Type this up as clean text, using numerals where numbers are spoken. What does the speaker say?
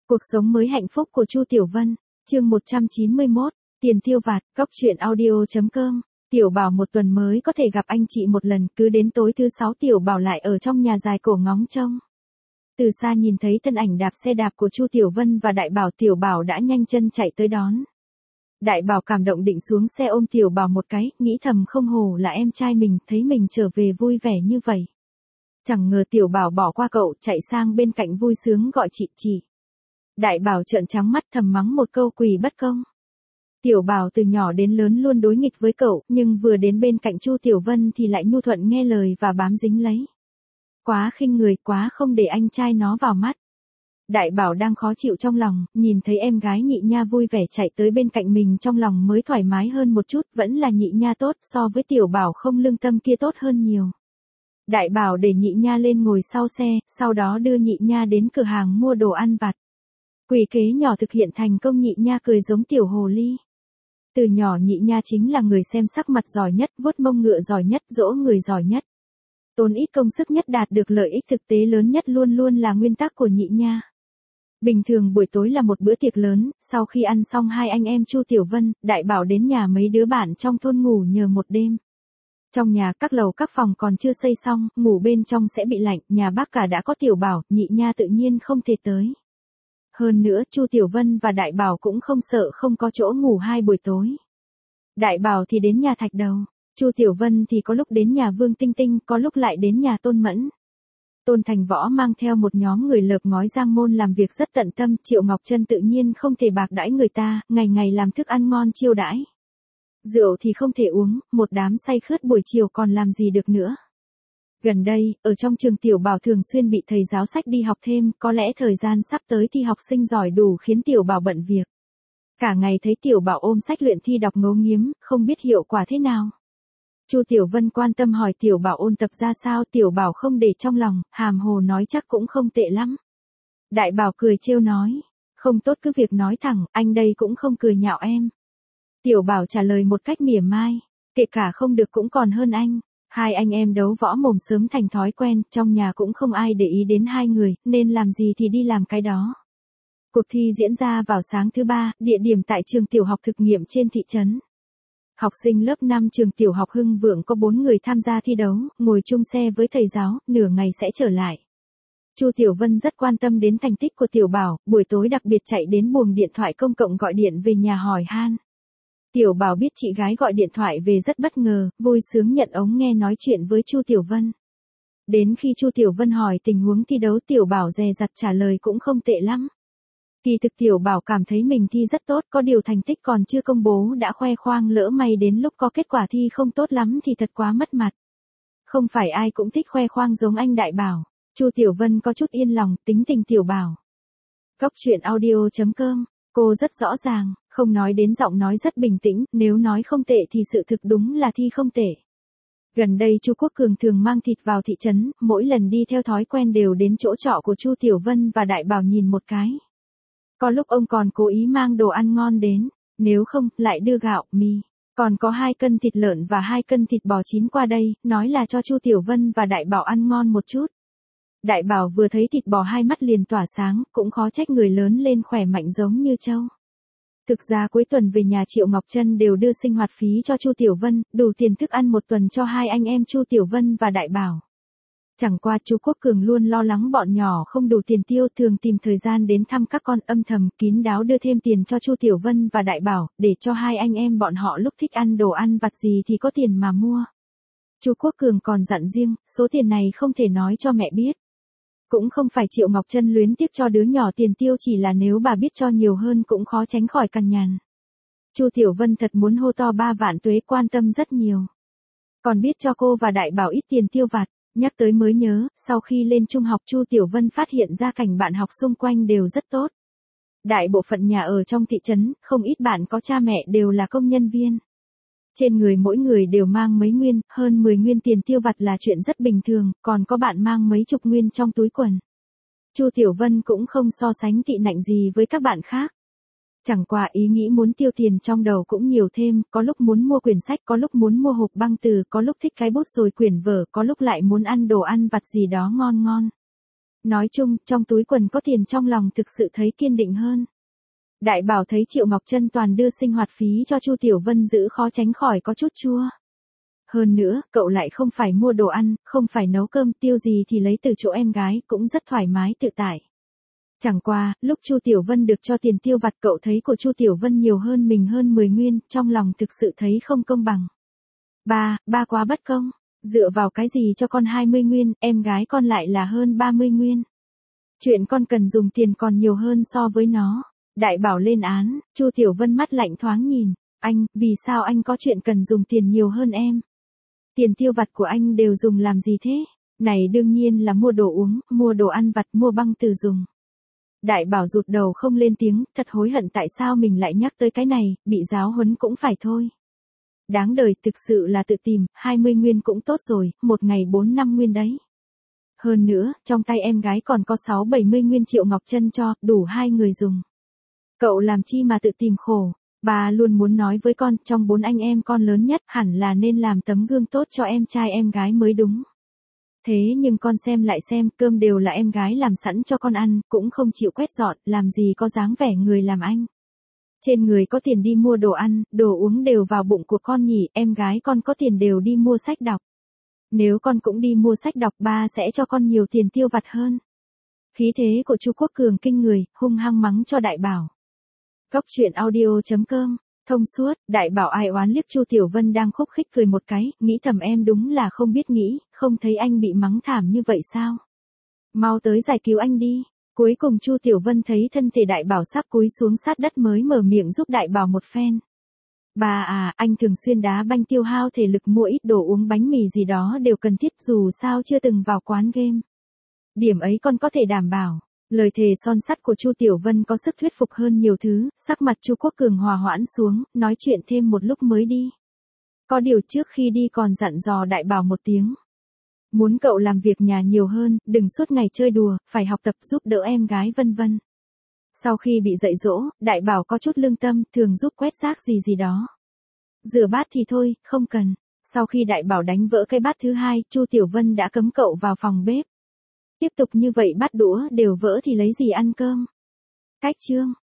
Cuộc sống mới hạnh phúc của Chu Tiểu Vân, chương 191, tiền tiêu vặt, Cóc truyện audio.com. Tiểu Bảo một tuần mới có thể gặp anh chị một lần, cứ đến tối thứ 6 Tiểu Bảo lại ở trong nhà dài cổ ngóng trông. Từ xa nhìn thấy thân ảnh đạp xe đạp của Chu Tiểu Vân và Đại Bảo, Tiểu Bảo đã nhanh chân chạy tới đón. Đại Bảo cảm động định xuống xe ôm Tiểu Bảo một cái, nghĩ thầm không hổ là em trai mình, thấy mình trở về vui vẻ như vậy. Chẳng ngờ Tiểu Bảo bỏ qua cậu, chạy sang bên cạnh vui sướng gọi chị. Đại Bảo trợn trắng mắt thầm mắng một câu quỷ bất công. Tiểu Bảo từ nhỏ đến lớn luôn đối nghịch với cậu, nhưng vừa đến bên cạnh Chu Tiểu Vân thì lại nhu thuận nghe lời và bám dính lấy. Quá khinh người, quá không để anh trai nó vào mắt. Đại Bảo đang khó chịu trong lòng, nhìn thấy em gái Nhị Nha vui vẻ chạy tới bên cạnh mình trong lòng mới thoải mái hơn một chút, vẫn là Nhị Nha tốt, so với Tiểu Bảo không lương tâm kia tốt hơn nhiều. Đại Bảo để Nhị Nha lên ngồi sau xe, sau đó đưa Nhị Nha đến cửa hàng mua đồ ăn vặt. Quỷ kế nhỏ thực hiện thành công, Nhị Nha cười giống tiểu hồ ly. Từ nhỏ Nhị Nha chính là người xem sắc mặt giỏi nhất, vuốt mông ngựa giỏi nhất, dỗ người giỏi nhất. Tốn ít công sức nhất đạt được lợi ích thực tế lớn nhất luôn luôn là nguyên tắc của Nhị Nha. Bình thường buổi tối là một bữa tiệc lớn, sau khi ăn xong hai anh em Chu Tiểu Vân, Đại Bảo đến nhà mấy đứa bạn trong thôn ngủ nhờ một đêm. Trong nhà các lầu các phòng còn chưa xây xong, ngủ bên trong sẽ bị lạnh, nhà bác cả đã có Tiểu Bảo, Nhị Nha tự nhiên không thể tới. Hơn nữa Chu Tiểu Vân và Đại Bảo cũng không sợ không có chỗ ngủ hai buổi tối. Đại Bảo thì đến nhà Thạch Đầu, Chu Tiểu Vân thì có lúc đến nhà Vương Tinh Tinh, có lúc lại đến nhà Tôn Mẫn. Tôn Thành Võ mang theo một nhóm người lợp ngói Giang Môn làm việc rất tận tâm, Triệu Ngọc Trân tự nhiên không thể bạc đãi người ta, ngày ngày làm thức ăn ngon chiêu đãi. Rượu thì không thể uống, một đám say khướt buổi chiều còn làm gì được nữa. Gần đây, ở trong trường Tiểu Bảo thường xuyên bị thầy giáo sách đi học thêm, có lẽ thời gian sắp tới thi học sinh giỏi đủ khiến Tiểu Bảo bận việc. Cả ngày thấy Tiểu Bảo ôm sách luyện thi đọc ngấu nghiến, không biết hiệu quả thế nào. Chu Tiểu Vân quan tâm hỏi Tiểu Bảo ôn tập ra sao, Tiểu Bảo không để trong lòng, hàm hồ nói chắc cũng không tệ lắm. Đại Bảo cười trêu nói, không tốt cứ việc nói thẳng, anh đây cũng không cười nhạo em. Tiểu Bảo trả lời một cách mỉa mai, kể cả không được cũng còn hơn anh. Hai anh em đấu võ mồm sớm thành thói quen, trong nhà cũng không ai để ý đến hai người, nên làm gì thì đi làm cái đó. Cuộc thi diễn ra vào sáng thứ ba, địa điểm tại trường tiểu học thực nghiệm trên thị trấn. Học sinh lớp 5 trường tiểu học Hưng Vượng có 4 người tham gia thi đấu, ngồi chung xe với thầy giáo, nửa ngày sẽ trở lại. Chu Tiểu Vân rất quan tâm đến thành tích của Tiểu Bảo, buổi tối đặc biệt chạy đến buồng điện thoại công cộng gọi điện về nhà hỏi han. Tiểu Bảo biết chị gái gọi điện thoại về rất bất ngờ, vui sướng nhận ống nghe nói chuyện với Chu Tiểu Vân. Đến khi Chu Tiểu Vân hỏi tình huống thi đấu, Tiểu Bảo dè dặt trả lời cũng không tệ lắm. Kỳ thực Tiểu Bảo cảm thấy mình thi rất tốt, có điều thành tích còn chưa công bố đã khoe khoang, lỡ may đến lúc có kết quả thi không tốt lắm thì thật quá mất mặt. Không phải ai cũng thích khoe khoang giống anh Đại Bảo. Chu Tiểu Vân có chút yên lòng, tính tình Tiểu Bảo. Cóc truyện audio.com, cô rất rõ ràng, không nói đến giọng nói rất bình tĩnh, nếu nói không tệ thì sự thực đúng là thi không tệ. Gần đây Chu Quốc Cường thường mang thịt vào thị trấn, mỗi lần đi theo thói quen đều đến chỗ trọ của Chu Tiểu Vân và Đại Bảo nhìn một cái. Có lúc ông còn cố ý mang đồ ăn ngon đến, nếu không, lại đưa gạo, mì. Còn có 2 cân thịt lợn và 2 cân thịt bò chín qua đây, nói là cho Chu Tiểu Vân và Đại Bảo ăn ngon một chút. Đại Bảo vừa thấy thịt bò hai mắt liền tỏa sáng, cũng khó trách người lớn lên khỏe mạnh giống như trâu. Thực ra cuối tuần về nhà Triệu Ngọc Trân đều đưa sinh hoạt phí cho Chu Tiểu Vân, đủ tiền thức ăn một tuần cho hai anh em Chu Tiểu Vân và Đại Bảo. Chẳng qua chú Quốc Cường luôn lo lắng bọn nhỏ không đủ tiền tiêu, thường tìm thời gian đến thăm các con, âm thầm kín đáo đưa thêm tiền cho Chu Tiểu Vân và Đại Bảo, để cho hai anh em bọn họ lúc thích ăn đồ ăn vặt gì thì có tiền mà mua. Chú Quốc Cường còn dặn riêng, số tiền này không thể nói cho mẹ biết. Cũng không phải Triệu Ngọc Trân luyến tiếc cho đứa nhỏ tiền tiêu, chỉ là nếu bà biết cho nhiều hơn cũng khó tránh khỏi cằn nhằn. Chu Tiểu Vân thật muốn hô to 3 vạn tuế, quan tâm rất nhiều. Còn biết cho cô và Đại Bảo ít tiền tiêu vặt. Nhắc tới mới nhớ, sau khi lên trung học Chu Tiểu Vân phát hiện ra cảnh bạn học xung quanh đều rất tốt. Đại bộ phận nhà ở trong thị trấn, không ít bạn có cha mẹ đều là công nhân viên. Trên người mỗi người đều mang mấy nguyên, hơn 10 nguyên tiền tiêu vặt là chuyện rất bình thường, còn có bạn mang mấy chục nguyên trong túi quần. Chu Tiểu Vân cũng không so sánh tị nạnh gì với các bạn khác. Chẳng qua ý nghĩ muốn tiêu tiền trong đầu cũng nhiều thêm, có lúc muốn mua quyển sách, có lúc muốn mua hộp băng từ, có lúc thích cái bút rồi quyển vở, có lúc lại muốn ăn đồ ăn vặt gì đó ngon ngon. Nói chung, trong túi quần có tiền trong lòng thực sự thấy kiên định hơn. Đại bảo thấy Triệu Ngọc Trân toàn đưa sinh hoạt phí cho Chu Tiểu Vân giữ khó tránh khỏi có chút chua. Hơn nữa, cậu lại không phải mua đồ ăn, không phải nấu cơm, tiêu gì thì lấy từ chỗ em gái, cũng rất thoải mái tự tại. Chẳng qua, lúc Chu Tiểu Vân được cho tiền tiêu vặt cậu thấy của Chu Tiểu Vân nhiều hơn mình hơn 10 nguyên, trong lòng thực sự thấy không công bằng. Ba quá bất công. Dựa vào cái gì cho con 20 nguyên, em gái con lại là hơn 30 nguyên. Chuyện con cần dùng tiền còn nhiều hơn so với nó. Đại bảo lên án, Chu Tiểu Vân mắt lạnh thoáng nhìn. Anh, vì sao anh có chuyện cần dùng tiền nhiều hơn em? Tiền tiêu vặt của anh đều dùng làm gì thế? Này đương nhiên là mua đồ uống, mua đồ ăn vặt, mua băng từ dùng. Đại bảo rụt đầu không lên tiếng, thật hối hận tại sao mình lại nhắc tới cái này, bị giáo huấn cũng phải thôi. Đáng đời, thực sự là tự tìm, 20 nguyên cũng tốt rồi, một ngày 4-5 nguyên đấy. Hơn nữa, trong tay em gái còn có 6-70 nguyên Triệu Ngọc Trân cho, đủ 2 người dùng. Cậu làm chi mà tự tìm khổ, bà luôn muốn nói với con, trong 4 anh em con lớn nhất hẳn là nên làm tấm gương tốt cho em trai em gái mới đúng. Thế nhưng con xem lại xem, cơm đều là em gái làm sẵn cho con ăn, cũng không chịu quét dọn, làm gì có dáng vẻ người làm anh. Trên người có tiền đi mua đồ ăn, đồ uống đều vào bụng của con nhỉ, em gái con có tiền đều đi mua sách đọc. Nếu con cũng đi mua sách đọc ba sẽ cho con nhiều tiền tiêu vặt hơn. Khí thế của Chu Quốc Cường kinh người, hung hăng mắng cho đại bảo. Cóc truyện audio.com, thông suốt, đại bảo ai oán liếc Chu Tiểu Vân đang khúc khích cười một cái, nghĩ thầm em đúng là không biết nghĩ, không thấy anh bị mắng thảm như vậy sao? Mau tới giải cứu anh đi. Cuối cùng Chu Tiểu Vân thấy thân thể đại bảo sắp cúi xuống sát đất mới mở miệng giúp đại bảo một phen. Bà à, anh thường xuyên đá banh tiêu hao thể lực mua ít đồ uống bánh mì gì đó đều cần thiết dù sao chưa từng vào quán game. Điểm ấy con có thể đảm bảo. Lời thề son sắt của Chu Tiểu Vân có sức thuyết phục hơn nhiều thứ, sắc mặt Chu Quốc Cường hòa hoãn xuống, nói chuyện thêm một lúc mới đi. Có điều trước khi đi còn dặn dò đại bảo một tiếng. Muốn cậu làm việc nhà nhiều hơn, đừng suốt ngày chơi đùa, phải học tập giúp đỡ em gái vân vân. Sau khi bị dạy dỗ, đại bảo có chút lương tâm, thường giúp quét rác gì đó. Rửa bát thì thôi, không cần. Sau khi đại bảo đánh vỡ cái bát thứ hai, Chu Tiểu Vân đã cấm cậu vào phòng bếp. Tiếp tục như vậy bát đũa đều vỡ thì lấy gì ăn cơm. Cách chương